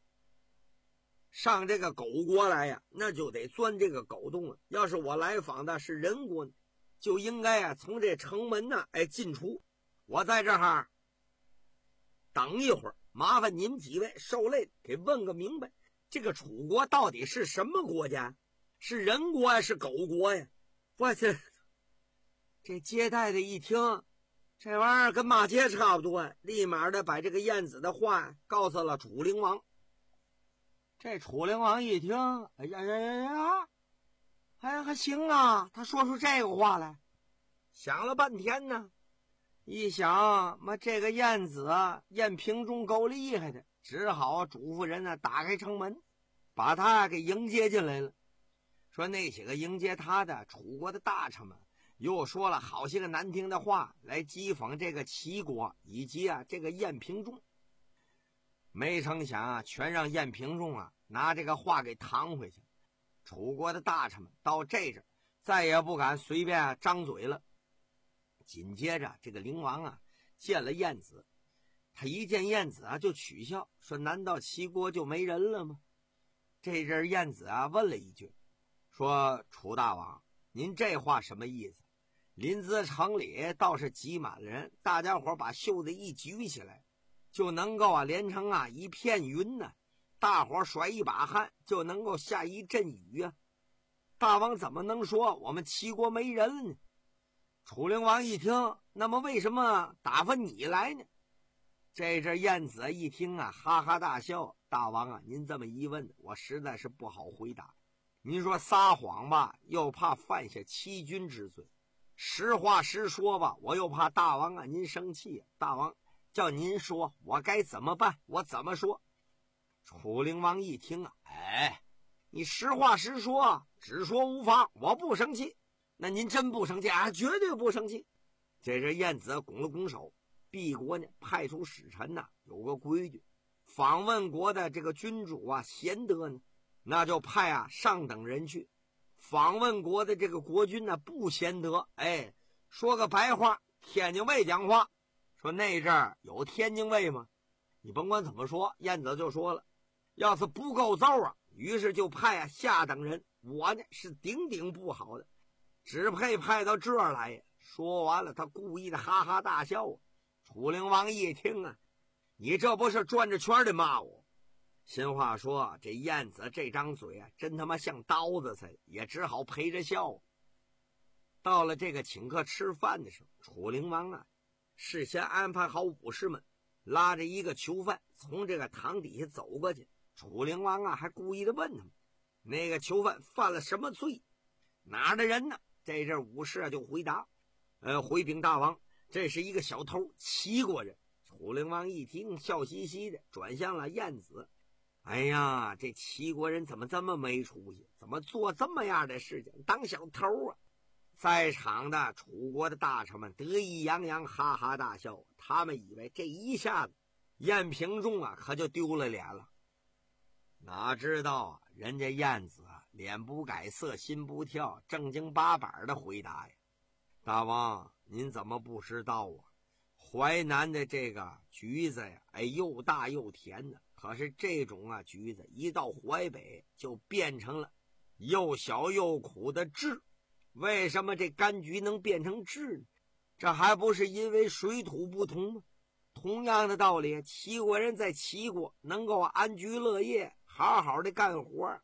上这个狗国来呀，那就得钻这个狗洞了。要是我来访的是人国呢，就应该啊从这城门呢哎进出。我在这儿等一会儿，麻烦您几位受累给问个明白，这个楚国到底是什么国家？是人国呀，是狗国呀？我这这接待的一听，这玩意儿跟骂街差不多，立马的把这个晏子的话告诉了楚灵王。这楚灵王一听，哎呀呀呀呀，哎还行啊，他说出这个话来。想了半天呢，一想嘛，这个晏子啊，晏平仲够厉害的，只好嘱咐人呢打开城门，把他给迎接进来了。说那些个迎接他的楚国的大臣们又说了好些个难听的话来讥讽这个齐国以及啊这个晏平仲。没成想啊，全让晏平仲啊拿这个话给搪回去。楚国的大臣们到这阵再也不敢随便、啊、张嘴了。紧接着这个灵王啊见了晏子，他一见晏子啊就取笑说：“难道齐国就没人了吗？”这阵晏子啊问了一句，说：“楚大王，您这话什么意思？临淄城里倒是挤满了人，大家伙把袖子一举起来，就能够啊连成啊一片云呢，大伙甩一把汗就能够下一阵雨啊！大王怎么能说我们齐国没人呢？”楚灵王一听，那么为什么打发你来呢？这阵晏子一听啊，哈哈大笑：“大王啊，您这么一问，我实在是不好回答。您说撒谎吧，又怕犯下欺君之罪；实话实说吧，我又怕大王啊您生气。大王叫您说，我该怎么办？我怎么说？”楚灵王一听啊，哎，你实话实说，只说无妨，我不生气。那您真不生气啊？绝对不生气。这是晏子拱了拱手，敝国呢派出使臣呐、啊，有个规矩，访问国的这个君主啊贤德呢，那就派啊上等人去；访问国的这个国君呢不贤德，哎，说个白话，天津卫讲话，说那阵儿有天津卫吗？你甭管怎么说，晏子就说了，要是不够揍啊，于是就派啊下等人，我呢是顶顶不好的，只配派到这儿来呀。说完了，他故意的哈哈大笑啊。楚灵王一听啊，你这不是转着圈的骂我？新话说，这晏子这张嘴啊，真他妈像刀子似的，也只好陪着笑。到了这个请客吃饭的时候，楚灵王啊，事先安排好武士们，拉着一个囚犯从这个堂底下走过去。楚灵王啊，还故意的问他们，那个囚犯犯了什么罪，哪儿的人呢？这阵武士啊就回答，呃，回禀大王，这是一个小偷，齐国人。楚灵王一听，笑嘻嘻的转向了晏子。哎呀，这齐国人怎么这么没出息，怎么做这么样的事情，当小偷啊？在场的楚国的大臣们得意洋洋，哈哈大笑。他们以为这一下子晏平仲啊可就丢了脸了，哪知道啊，人家晏子啊脸不改色心不跳，正经八百的回答呀：“大王，您怎么不知道啊？淮南的这个橘子呀，哎，又大又甜的。可是这种啊橘子一到淮北就变成了又小又苦的枳。为什么这柑橘能变成枳呢？这还不是因为水土不同吗？同样的道理，齐国人在齐国能够安居乐业，好好的干活，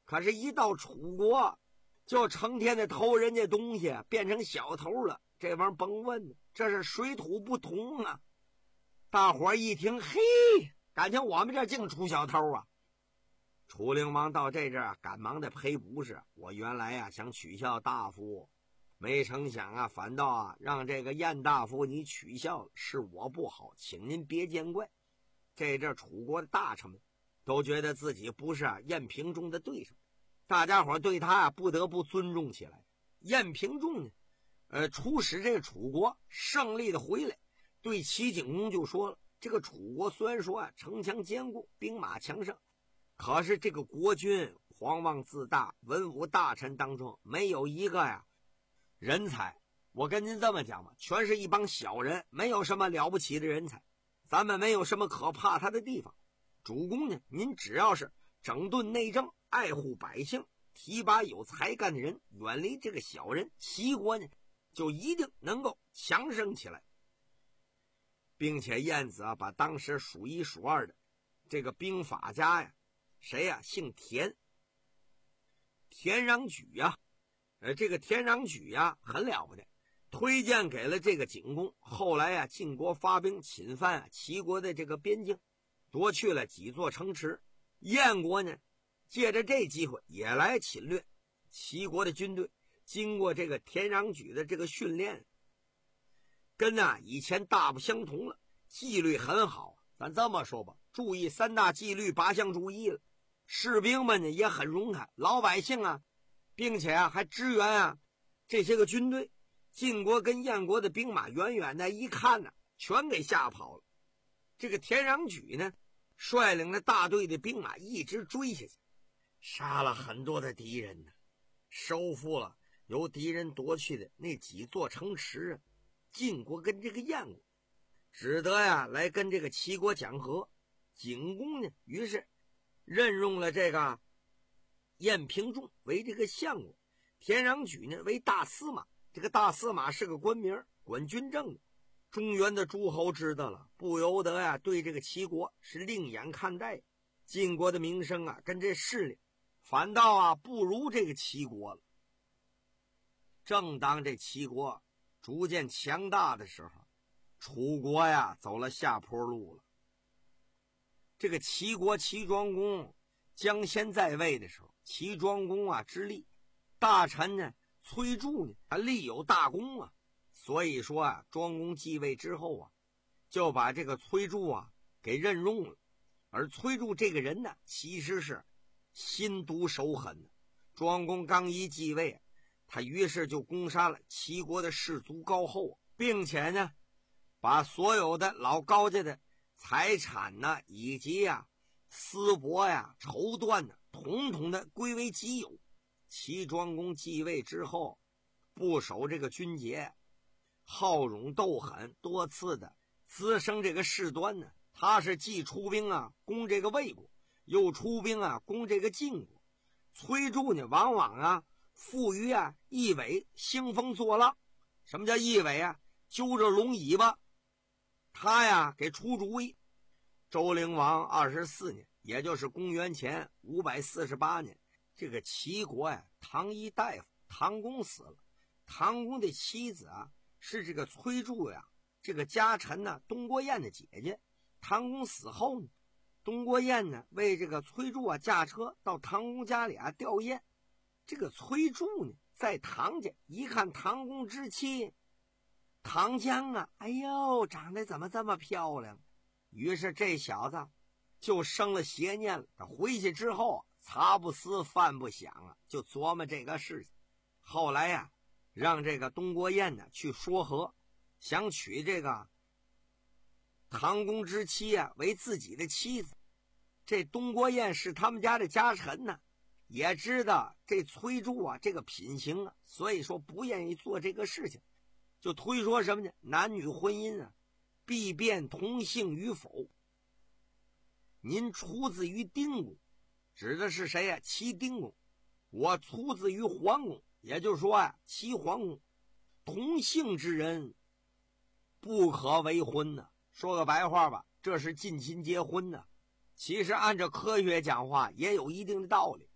可是一到楚国，就成天的偷人家东西，变成小偷了。这玩意儿甭问，这是水土不同啊！大伙儿一听，嘿，感情我们这净出小偷啊！楚灵王到这阵儿赶忙的赔不是，我原来呀、啊、想取笑大夫，没成想啊，反倒啊让这个晏大夫你取笑了，是我不好，请您别见怪。这阵楚国的大臣们都觉得自己不是啊晏平仲的对手，大家伙对他啊不得不尊重起来。晏平仲呢，呃，出使这个楚国胜利的回来，对齐景公就说了：这个楚国虽然说啊城墙坚固，兵马强盛，可是这个国君狂妄自大，文武大臣当中没有一个呀人才。我跟您这么讲吧，全是一帮小人，没有什么了不起的人才，咱们没有什么可怕他的地方。主公呢，您只要是整顿内政，爱护百姓，提拔有才干的人，远离这个小人，齐国呢就一定能够强盛起来。并且晏子啊，把当时数一数二的这个兵法家呀，谁呀、啊？姓田，田壤举呀，呃，这个田壤举呀，很了不得，推荐给了这个景公。后来呀、啊，晋国发兵侵犯、啊、齐国的这个边境，夺去了几座城池。燕国呢，借着这机会也来侵略齐国的军队。经过这个田壤举的这个训练，跟啊以前大不相同了，纪律很好。咱这么说吧，注意三大纪律八项注意了。士兵们呢也很勇敢，老百姓啊，并且啊还支援啊这些个军队。晋国跟燕国的兵马远远的一看呢、啊，全给吓跑了。这个田壤举呢，率领了大队的兵马一直追下去，杀了很多的敌人呢，收复了由敌人夺去的那几座城池啊。晋国跟这个燕国只得呀来跟这个齐国讲和。景公呢，于是任用了这个晏平仲为这个相国，田壤举呢为大司马。这个大司马是个官名，管军政的。中原的诸侯知道了，不由得呀对这个齐国是另眼看待。晋国的名声啊跟这势力反倒啊不如这个齐国了。正当这齐国逐渐强大的时候，楚国呀走了下坡路了。这个齐国齐庄公将先在位的时候，齐庄公啊之立，大臣呢崔杼呢他立有大功啊，所以说啊庄公继位之后啊，就把这个崔杼啊给任用了。而崔杼这个人呢，其实是心毒手狠的。庄公刚一继位，他于是就攻杀了齐国的士族高后，并且呢把所有的老高家的财产呢以及呀、啊、私帛呀、绸缎呢，统统的归为己有。齐庄公继位之后，不守这个军节，好勇斗狠，多次的滋生这个事端呢。他是既出兵啊攻这个魏国，又出兵啊攻这个晋国。崔杼呢往往啊负于啊一尾兴风作浪。什么叫一尾啊？揪着龙尾巴，他呀给出主意。周灵王二十四年，也就是公元前五百四十八年，这个齐国呀，唐一大夫唐公死了。唐公的妻子啊是这个崔杼呀这个家臣呢东郭燕的姐姐。唐公死后呢，东郭燕呢为这个崔杼啊驾车到唐公家里啊吊唁。这个崔杼呢在唐家一看唐公之妻唐江啊，哎呦长得怎么这么漂亮，于是这小子就生了邪念了。他回去之后茶不思饭不想啊，就琢磨这个事情。后来呀、啊、让这个东郭燕呢去说和，想娶这个唐公之妻啊为自己的妻子。这东郭燕是他们家的家臣呢，也知道这崔杼啊这个品行啊，所以说不愿意做这个事情，就推说什么呢？男女婚姻啊必变同姓与否。您出自于丁公，指的是谁呀、啊？齐丁公。我出自于桓公，也就是说啊齐桓公。同姓之人不可为婚呢。说个白话吧，这是近亲结婚呢。其实按照科学讲话也有一定的道理。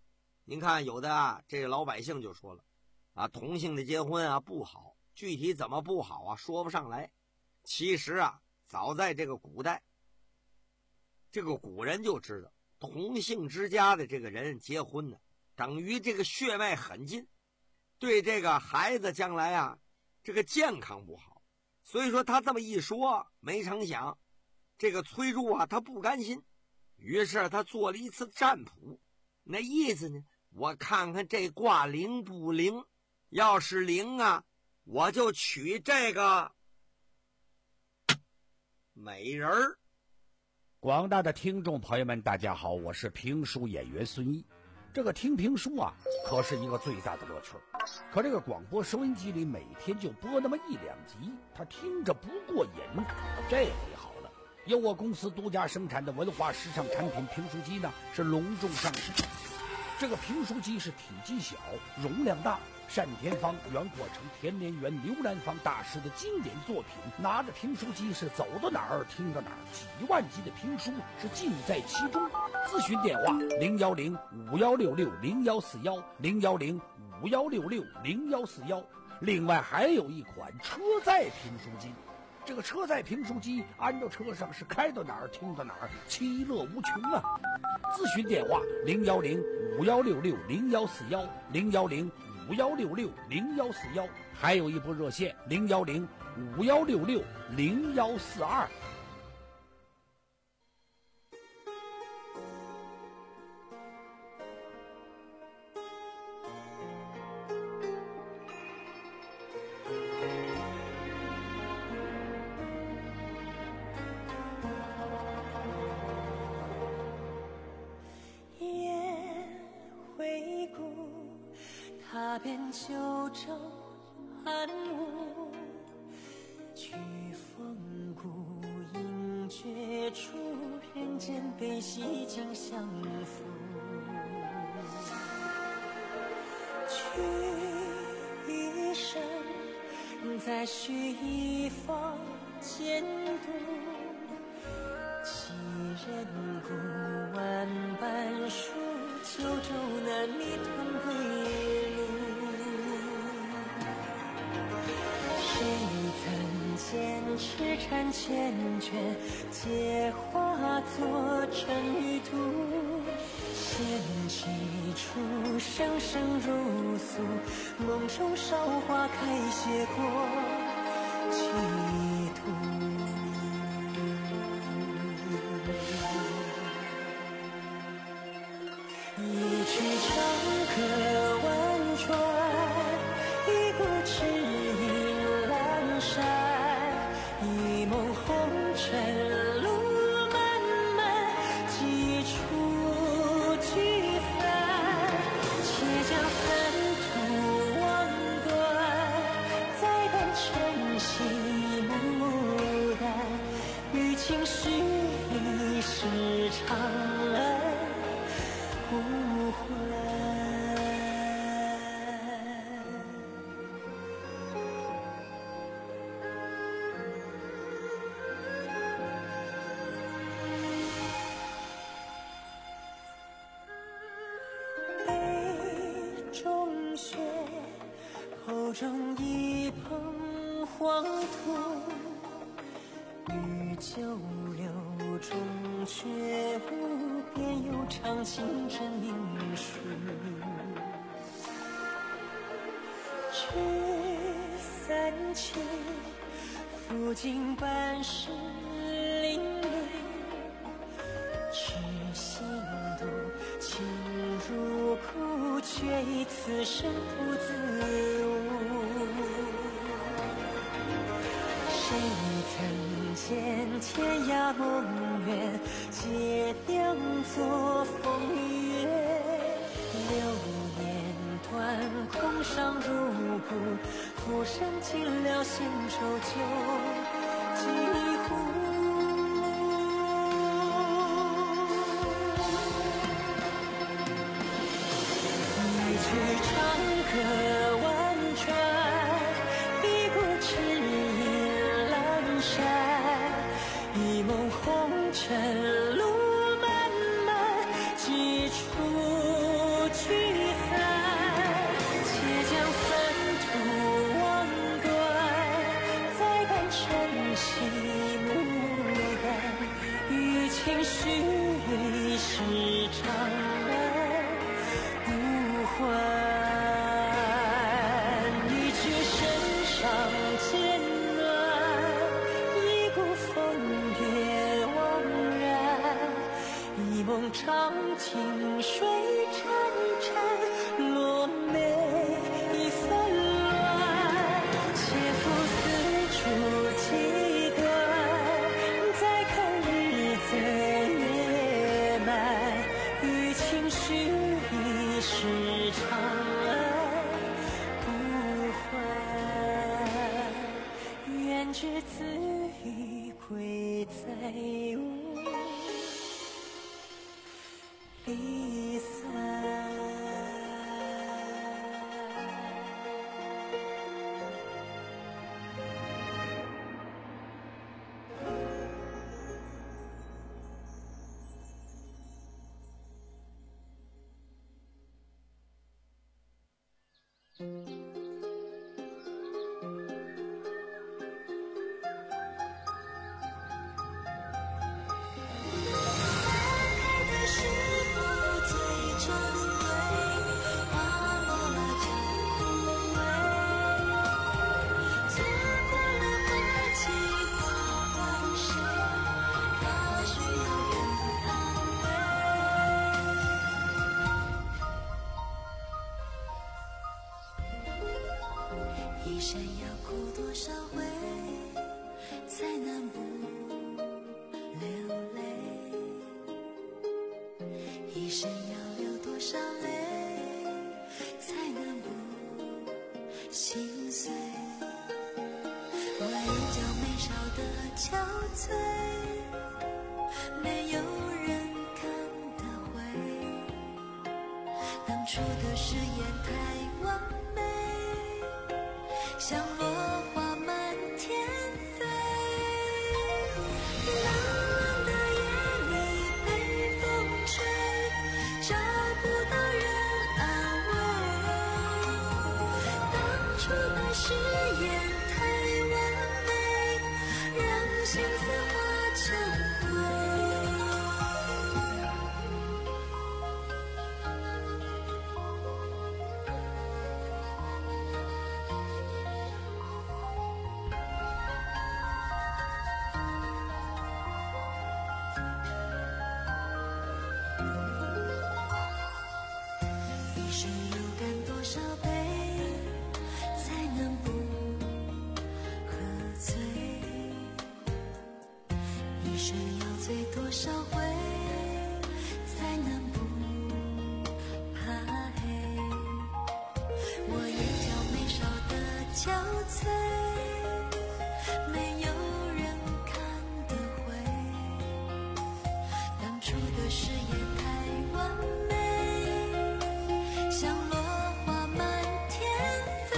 您看有的啊，这个老百姓就说了啊，同性的结婚啊不好，具体怎么不好啊说不上来。其实啊，早在这个古代，这个古人就知道同性之家的这个人结婚呢，等于这个血脉很近，对这个孩子将来啊这个健康不好。所以说他这么一说，没成想这个崔杼啊他不甘心，于是他做了一次占卜。那意思呢，我看看这卦灵不灵，要是灵啊，我就娶这个美人儿。 广大的听众朋友们大家好，我是评书演员孙一。这个听评书啊可是一个最大的乐趣，可这个广播收音机里每天就播那么一两集，他听着不过瘾。这回好了，由我公司独家生产的文化时尚产品评书机呢是隆重上市。这个评书机是体积小，容量大，单田芳、袁阔成、田连元、刘兰芳大师的经典作品。拿着评书机是走到哪儿听到哪儿，几万集的评书是尽在其中。咨询电话零幺零五幺六六零幺四幺零幺零五幺六六零幺四幺。另外还有一款车载评书机，这个车载评书机安到车上是开到哪儿听到哪儿，其乐无穷啊！咨询电话零幺零五幺六六零幺四幺零幺零五幺六六零幺四幺，还有一部热线零幺零五幺六六零幺四二。 踏遍九州安武，去风骨映绝处，人间悲喜尽相负。去一生，再续一方监督，其人故万般疏，九州难觅同归路。谁曾见痴缠缱绻，皆化作尘与土。闲起处，生生如素，梦中韶华开谢过歧途。一曲长歌婉转，一股指引阑珊，一梦红尘路漫漫，几处聚散。且将三途望断，再伴晨曦牡丹，与情绪一世长安无悔。杯中雪，口中一捧黄土，与酒流中却无边有长情真凝数。聚散去，付尽半世淋漓，痴心度，情如苦，却以此生不自悟。谁曾见天涯梦远，皆当作风月。流年断，空伤如故，浮生尽了闲愁酒几壶。一曲长歌婉转，一股指引阑珊，一梦红尘路漫漫，几处聚一生要哭多少回，才能不流泪？一生要流多少泪，才能不心碎？我眼角眉梢的憔悴，没有人看得回。当初的誓言太完美，像落花满天飞。冷冷的夜里被风吹，找不到人安慰。当初的誓言太完美，让相思化成灰。一生又干多少杯，才能不喝醉？一生要醉多少回，才能不怕黑？我眼角眉梢的憔悴，没有人看得回。当初的誓言太完美，像落花满天飞。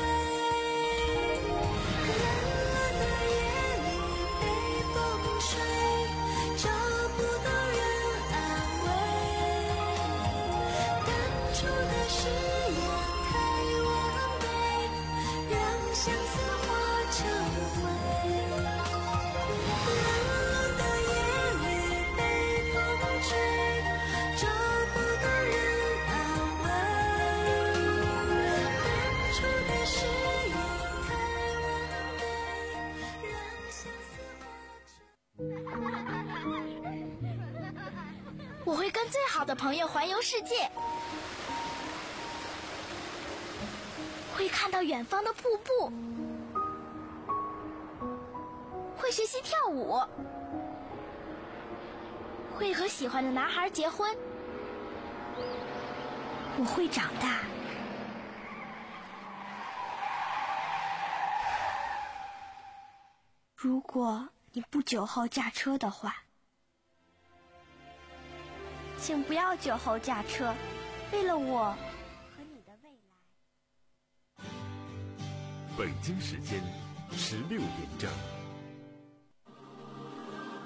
冷冷的夜里被风吹，找不到人安慰。当初的誓言太完美，让相思化成灰。冷冷的夜里被风吹，找不到人安慰。当初的誓言太完美，让相思化成。 我会跟最好的朋友环游世界，会看到远方的瀑布，会学习跳舞，会和喜欢的男孩结婚。我会长大。如果你不酒后驾车的话，请不要酒后驾车，为了我和你的未来。 北京时间十六点整。